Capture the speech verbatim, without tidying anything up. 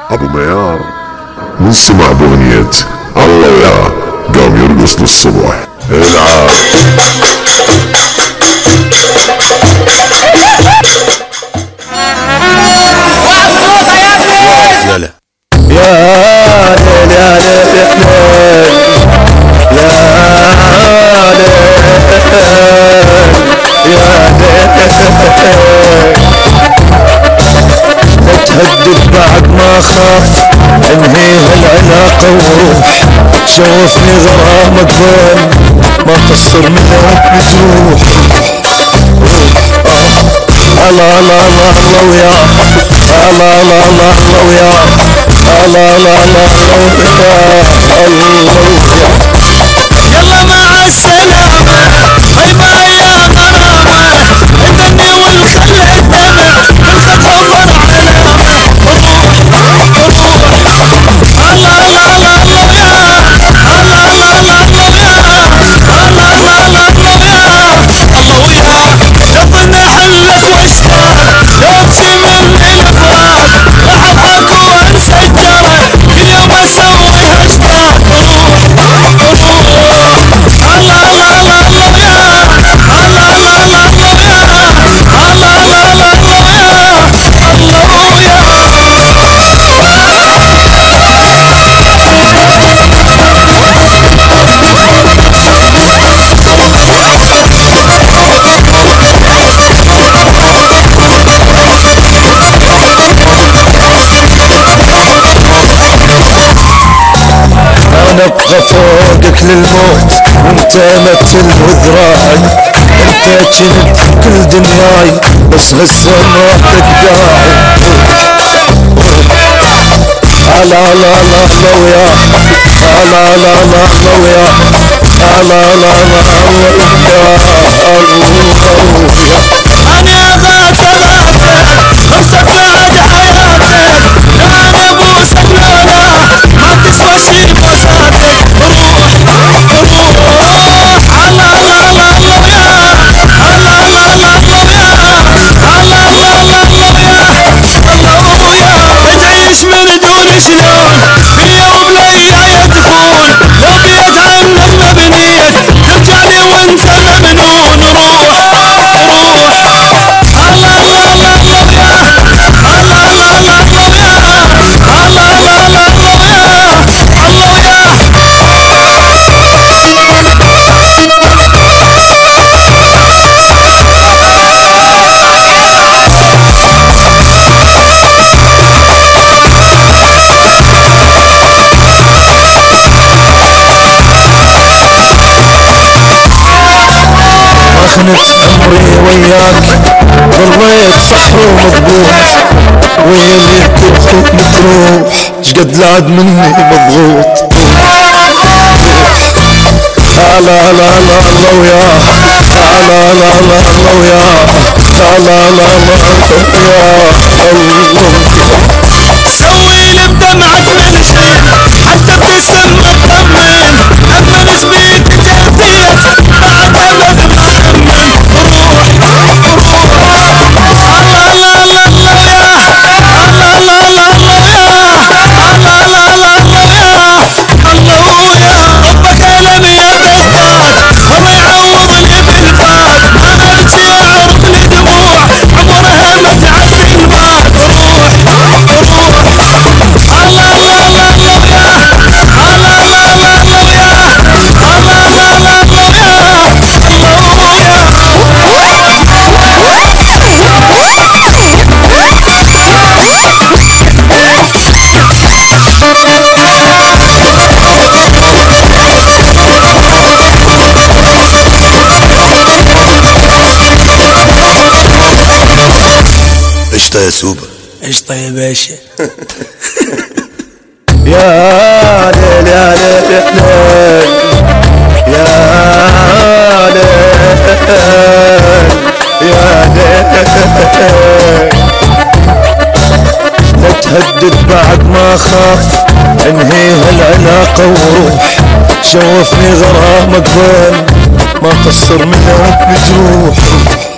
ابو ميار من سمع باغنية الله وياه قام يرقص للصبح. العب يلا يا ليل يا ليل يا لا تهدد بعد ما خاف انهي هالعلاقة وروح. شوفني غرامك وين ما قصر منك نزوح. الله الله الله الله وياه الله الله الله الله وياه الله الله الله الله يلا مع السلامة باي باي يا غرامة. الفني والخل الدمع خلصت وفرعنا. روح روح الله الله الله الله وياه الله الله الله الله وياه الله الله الله الله وياه الله وياه. حبنا حلت واشتاق يومشي مني الافراح. احبك وانسى الجرح كل يوم اسويها اشتاق. روح روح الله الله الله الله وياه الله الله الله الله وياه الله الله الله الله وياه الله وياه. انا ابقى فوقك للموت وانت مثل وذراعي. انت كنت كل دنياي بس هسه ما بدك داعي. الله الله الله الله وياه الله الله الله الله وياه الله الله الله الله وياه. انا ابا ثلاثة خلصت بعد حياتك. انا ابو سلولة ما تسوى شي بناتك. روح روح الله الله الله الله وياه الله الله الله الله وياه الله الله الله الله وياه الله وياه. بتعيش من دون شلون دنيا وبليلة يدفون. لو بيت عنا المبنية ترجعني وانت ممنون. روح روح الله الله الله الله وياه الله الله الله الله وياه الله الله الله الله وياه الله وياه. خنت عمري وياك ضليت صحر ومضبوط. ويلي كنت مجروح شقد لعد مني مضغوط. الله الله الله الله وياه الله الله الله الله وياه الله الله الله الله وياه. سوي لي بدمعة منشين حتى ابتسم اطمن. اما نشبيك جازية بعد ابد ما امن. روح روح الله الله الله الله وياه الله الله الله الله وياه الله الله الله الله وياه الله وياه. ربك الم يا غفار الله يعوضني بالفات. انا لك يعرفني دموع عمرها ما تعبي البال. روح روح الله الله الله الله وياه الله الله الله الله وياه الله الله الله الله وياه قشطة يا سوبر. قشطة يا باشا. يا ليل يا ليل يا ليل يا ليل. لا تهدد بعد ما خاف انهي هالعلاقة وروح. شوفني غرامك وين ما قصر منك نزوح.